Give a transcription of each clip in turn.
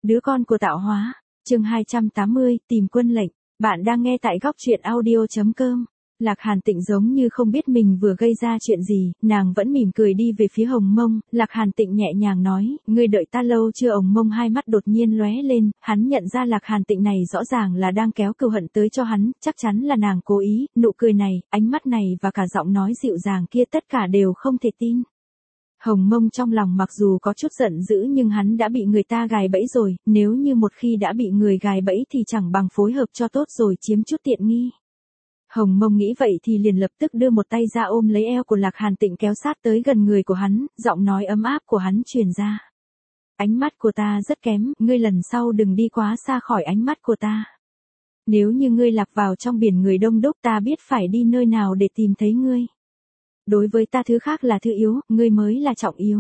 Đứa con của tạo hóa. Chương 280, tìm quân lệnh. Bạn đang nghe tại góc truyện audio.com. Lạc Hàn Tịnh giống như không biết mình vừa gây ra chuyện gì, nàng vẫn mỉm cười đi về phía Hồng Mông. Lạc Hàn Tịnh nhẹ nhàng nói, ngươi đợi ta lâu chưa? Hồng Mông hai mắt đột nhiên lóe lên, hắn nhận ra Lạc Hàn Tịnh này rõ ràng là đang kéo cừu hận tới cho hắn, chắc chắn là nàng cố ý. Nụ cười này, ánh mắt này và cả giọng nói dịu dàng kia tất cả đều không thể tin. Hồng Mông trong lòng mặc dù có chút giận dữ nhưng hắn đã bị người ta gài bẫy rồi, nếu như một khi đã bị người gài bẫy thì chẳng bằng phối hợp cho tốt rồi chiếm chút tiện nghi. Hồng Mông nghĩ vậy thì liền lập tức đưa một tay ra ôm lấy eo của Lạc Hàn Tịnh kéo sát tới gần người của hắn, giọng nói ấm áp của hắn truyền ra. Ánh mắt của ta rất kém, ngươi lần sau đừng đi quá xa khỏi ánh mắt của ta. Nếu như ngươi lạc vào trong biển người đông đúc ta biết phải đi nơi nào để tìm thấy ngươi. Đối với ta thứ khác là thứ yếu, ngươi mới là trọng yếu.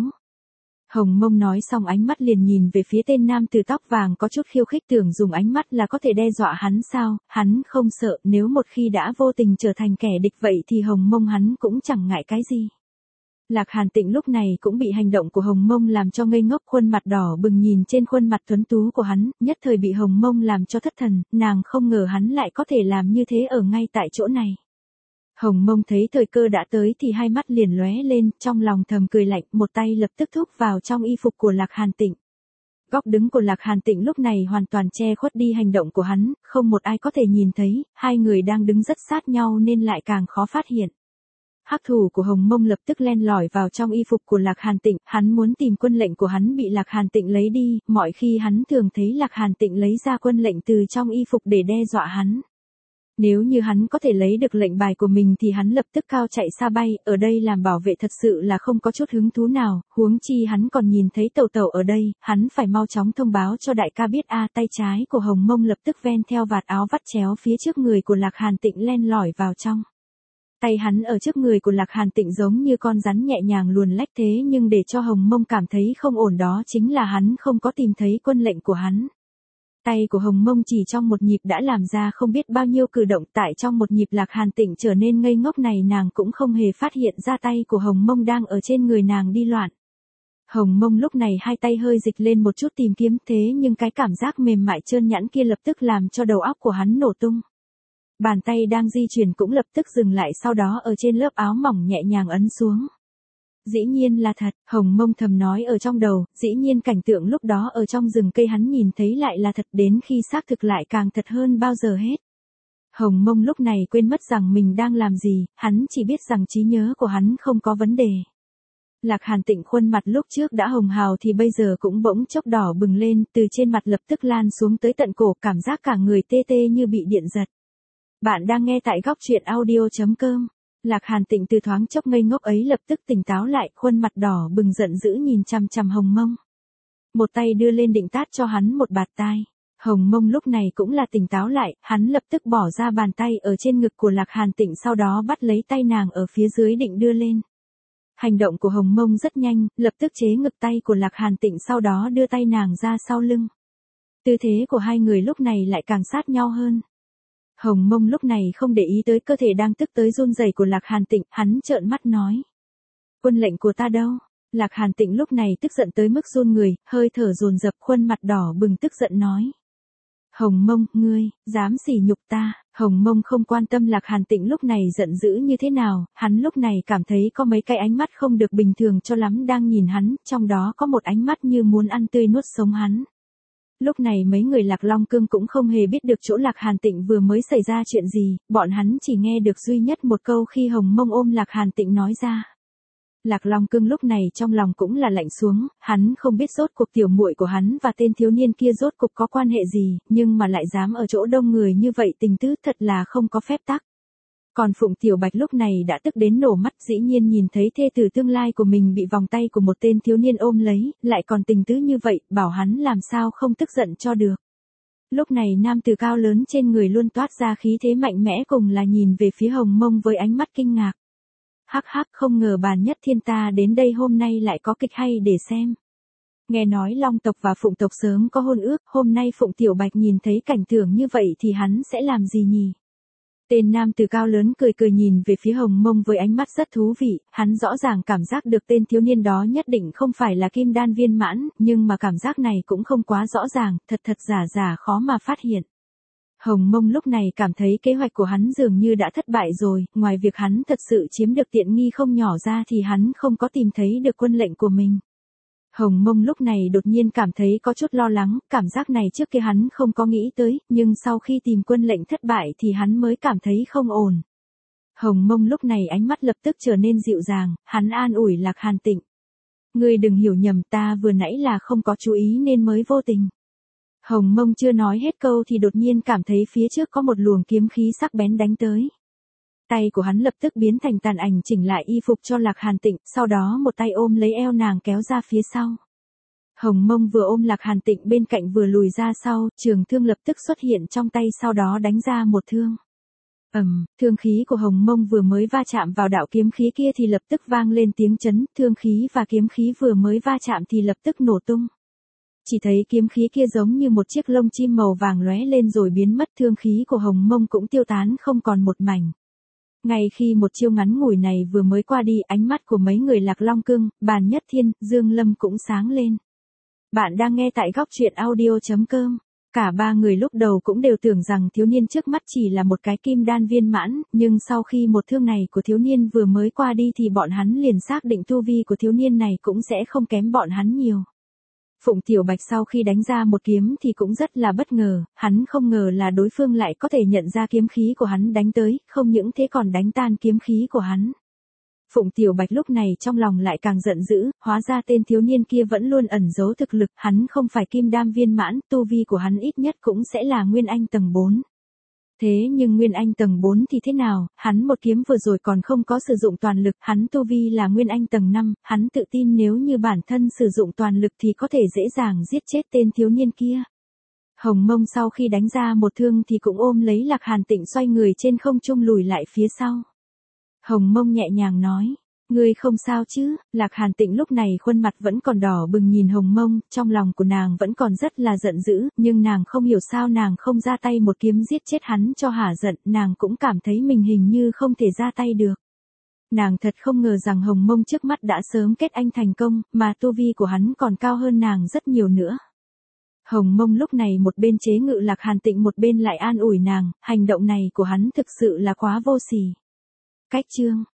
Hồng Mông nói xong ánh mắt liền nhìn về phía tên nam tử tóc vàng có chút khiêu khích, tưởng dùng ánh mắt là có thể đe dọa hắn sao, hắn không sợ, nếu một khi đã vô tình trở thành kẻ địch vậy thì Hồng Mông hắn cũng chẳng ngại cái gì. Lạc Hàn Tịnh lúc này cũng bị hành động của Hồng Mông làm cho ngây ngốc, khuôn mặt đỏ bừng nhìn trên khuôn mặt tuấn tú của hắn, nhất thời bị Hồng Mông làm cho thất thần, nàng không ngờ hắn lại có thể làm như thế ở ngay tại chỗ này. Hồng Mông thấy thời cơ đã tới thì hai mắt liền lóe lên, trong lòng thầm cười lạnh, một tay lập tức thúc vào trong y phục của Lạc Hàn Tịnh. Góc đứng của Lạc Hàn Tịnh lúc này hoàn toàn che khuất đi hành động của hắn, không một ai có thể nhìn thấy, hai người đang đứng rất sát nhau nên lại càng khó phát hiện. Hắc thủ của Hồng Mông lập tức len lỏi vào trong y phục của Lạc Hàn Tịnh, hắn muốn tìm quân lệnh của hắn bị Lạc Hàn Tịnh lấy đi, mọi khi hắn thường thấy Lạc Hàn Tịnh lấy ra quân lệnh từ trong y phục để đe dọa hắn. Nếu như hắn có thể lấy được lệnh bài của mình thì hắn lập tức cao chạy xa bay, ở đây làm bảo vệ thật sự là không có chút hứng thú nào, huống chi hắn còn nhìn thấy tẩu tẩu ở đây, hắn phải mau chóng thông báo cho đại ca biết. Tay trái của Hồng Mông lập tức ven theo vạt áo vắt chéo phía trước người của Lạc Hàn Tịnh len lỏi vào trong. Tay hắn ở trước người của Lạc Hàn Tịnh giống như con rắn nhẹ nhàng luồn lách, thế nhưng để cho Hồng Mông cảm thấy không ổn đó chính là hắn không có tìm thấy quân lệnh của hắn. Tay của Hồng Mông chỉ trong một nhịp đã làm ra không biết bao nhiêu cử động, tại trong một nhịp Lạc Hàn Tịnh trở nên ngây ngốc này, nàng cũng không hề phát hiện ra tay của Hồng Mông đang ở trên người nàng đi loạn. Hồng Mông lúc này hai tay hơi dịch lên một chút tìm kiếm, thế nhưng cái cảm giác mềm mại trơn nhẵn kia lập tức làm cho đầu óc của hắn nổ tung. Bàn tay đang di chuyển cũng lập tức dừng lại, sau đó ở trên lớp áo mỏng nhẹ nhàng ấn xuống. Dĩ nhiên là thật, Hồng Mông thầm nói ở trong đầu, dĩ nhiên cảnh tượng lúc đó ở trong rừng cây hắn nhìn thấy lại là thật, đến khi xác thực lại càng thật hơn bao giờ hết. Hồng Mông lúc này quên mất rằng mình đang làm gì, hắn chỉ biết rằng trí nhớ của hắn không có vấn đề. Lạc Hàn Tịnh khuôn mặt lúc trước đã hồng hào thì bây giờ cũng bỗng chốc đỏ bừng lên, từ trên mặt lập tức lan xuống tới tận cổ, cảm giác cả người tê tê như bị điện giật. Bạn đang nghe tại góc truyện audio.com. Lạc Hàn Tịnh từ thoáng chốc ngây ngốc ấy lập tức tỉnh táo lại, khuôn mặt đỏ bừng giận dữ nhìn chằm chằm Hồng Mông. Một tay đưa lên định tát cho hắn một bạt tai. Hồng Mông lúc này cũng là tỉnh táo lại, hắn lập tức bỏ ra bàn tay ở trên ngực của Lạc Hàn Tịnh, sau đó bắt lấy tay nàng ở phía dưới định đưa lên. Hành động của Hồng Mông rất nhanh, lập tức chế ngực tay của Lạc Hàn Tịnh, sau đó đưa tay nàng ra sau lưng. Tư thế của hai người lúc này lại càng sát nhau hơn. Hồng Mông lúc này không để ý tới cơ thể đang tức tới run rẩy của Lạc Hàn Tịnh, hắn trợn mắt nói. Quân lệnh của ta đâu? Lạc Hàn Tịnh lúc này tức giận tới mức run người, hơi thở dồn dập, khuôn mặt đỏ bừng tức giận nói. Hồng Mông, ngươi, dám sỉ nhục ta. Hồng Mông không quan tâm Lạc Hàn Tịnh lúc này giận dữ như thế nào, hắn lúc này cảm thấy có mấy cái ánh mắt không được bình thường cho lắm đang nhìn hắn, trong đó có một ánh mắt như muốn ăn tươi nuốt sống hắn. Lúc này mấy người Lạc Long Cương cũng không hề biết được chỗ Lạc Hàn Tịnh vừa mới xảy ra chuyện gì, bọn hắn chỉ nghe được duy nhất một câu khi Hồng Mông ôm Lạc Hàn Tịnh nói ra. Lạc Long Cương lúc này trong lòng cũng là lạnh xuống, hắn không biết rốt cuộc tiểu muội của hắn và tên thiếu niên kia rốt cuộc có quan hệ gì, nhưng mà lại dám ở chỗ đông người như vậy, tình tứ thật là không có phép tắc. Còn Phụng Tiểu Bạch lúc này đã tức đến nổ mắt, dĩ nhiên nhìn thấy thê tử tương lai của mình bị vòng tay của một tên thiếu niên ôm lấy, lại còn tình tứ như vậy, bảo hắn làm sao không tức giận cho được. Lúc này nam tử cao lớn trên người luôn toát ra khí thế mạnh mẽ, cùng là nhìn về phía Hồng Mông với ánh mắt kinh ngạc. Hắc hắc, không ngờ Bàn Nhất Thiên ta đến đây hôm nay lại có kịch hay để xem. Nghe nói Long tộc và Phụng tộc sớm có hôn ước, hôm nay Phụng Tiểu Bạch nhìn thấy cảnh tượng như vậy thì hắn sẽ làm gì nhỉ? Tên nam tử cao lớn cười cười nhìn về phía Hồng Mông với ánh mắt rất thú vị, hắn rõ ràng cảm giác được tên thiếu niên đó nhất định không phải là kim đan viên mãn, nhưng mà cảm giác này cũng không quá rõ ràng, thật giả giả khó mà phát hiện. Hồng Mông lúc này cảm thấy kế hoạch của hắn dường như đã thất bại rồi, ngoài việc hắn thật sự chiếm được tiện nghi không nhỏ ra thì hắn không có tìm thấy được quân lệnh của mình. Hồng Mông lúc này đột nhiên cảm thấy có chút lo lắng, cảm giác này trước kia hắn không có nghĩ tới, nhưng sau khi tìm quân lệnh thất bại thì hắn mới cảm thấy không ổn. Hồng Mông lúc này ánh mắt lập tức trở nên dịu dàng, hắn an ủi Lạc Hàn Tịnh. Ngươi đừng hiểu nhầm, ta vừa nãy là không có chú ý nên mới vô tình. Hồng Mông chưa nói hết câu thì đột nhiên cảm thấy phía trước có một luồng kiếm khí sắc bén đánh tới. Tay của hắn lập tức biến thành tàn ảnh chỉnh lại y phục cho Lạc Hàn Tịnh, sau đó một tay ôm lấy eo nàng kéo ra phía sau. Hồng Mông vừa ôm Lạc Hàn Tịnh bên cạnh vừa lùi ra sau, trường thương lập tức xuất hiện trong tay sau đó đánh ra một thương. Thương khí của Hồng Mông vừa mới va chạm vào đạo kiếm khí kia thì lập tức vang lên tiếng chấn, thương khí và kiếm khí vừa mới va chạm thì lập tức nổ tung. Chỉ thấy kiếm khí kia giống như một chiếc lông chim màu vàng lóe lên rồi biến mất, thương khí của Hồng Mông cũng tiêu tán không còn một mảnh. Ngay khi một chiêu ngắn ngủi này vừa mới qua đi, ánh mắt của mấy người Lạc Long Cương, Bàn Nhất Thiên, Dương Lâm cũng sáng lên. Bạn đang nghe tại góc truyện audio.com. Cả ba người lúc đầu cũng đều tưởng rằng thiếu niên trước mắt chỉ là một cái kim đan viên mãn, nhưng sau khi một thương này của thiếu niên vừa mới qua đi thì bọn hắn liền xác định tu vi của thiếu niên này cũng sẽ không kém bọn hắn nhiều. Phụng Tiểu Bạch sau khi đánh ra một kiếm thì cũng rất là bất ngờ, hắn không ngờ là đối phương lại có thể nhận ra kiếm khí của hắn đánh tới, không những thế còn đánh tan kiếm khí của hắn. Phụng Tiểu Bạch lúc này trong lòng lại càng giận dữ, hóa ra tên thiếu niên kia vẫn luôn ẩn giấu thực lực, hắn không phải kim đan viên mãn, tu vi của hắn ít nhất cũng sẽ là Nguyên Anh tầng 4. Thế nhưng Nguyên Anh tầng 4 thì thế nào, hắn một kiếm vừa rồi còn không có sử dụng toàn lực, hắn tu vi là Nguyên Anh tầng 5, hắn tự tin nếu như bản thân sử dụng toàn lực thì có thể dễ dàng giết chết tên thiếu niên kia. Hồng Mông sau khi đánh ra một thương thì cũng ôm lấy Lạc Hàn Tịnh xoay người trên không trung lùi lại phía sau. Hồng Mông nhẹ nhàng nói, ngươi không sao chứ? Lạc Hàn Tịnh lúc này khuôn mặt vẫn còn đỏ bừng nhìn Hồng Mông, trong lòng của nàng vẫn còn rất là giận dữ, nhưng nàng không hiểu sao nàng không ra tay một kiếm giết chết hắn cho hả giận, nàng cũng cảm thấy mình hình như không thể ra tay được. Nàng thật không ngờ rằng Hồng Mông trước mắt đã sớm kết anh thành công, mà tu vi của hắn còn cao hơn nàng rất nhiều nữa. Hồng Mông lúc này một bên chế ngự Lạc Hàn Tịnh một bên lại an ủi nàng, hành động này của hắn thực sự là quá vô sỉ. Cách chương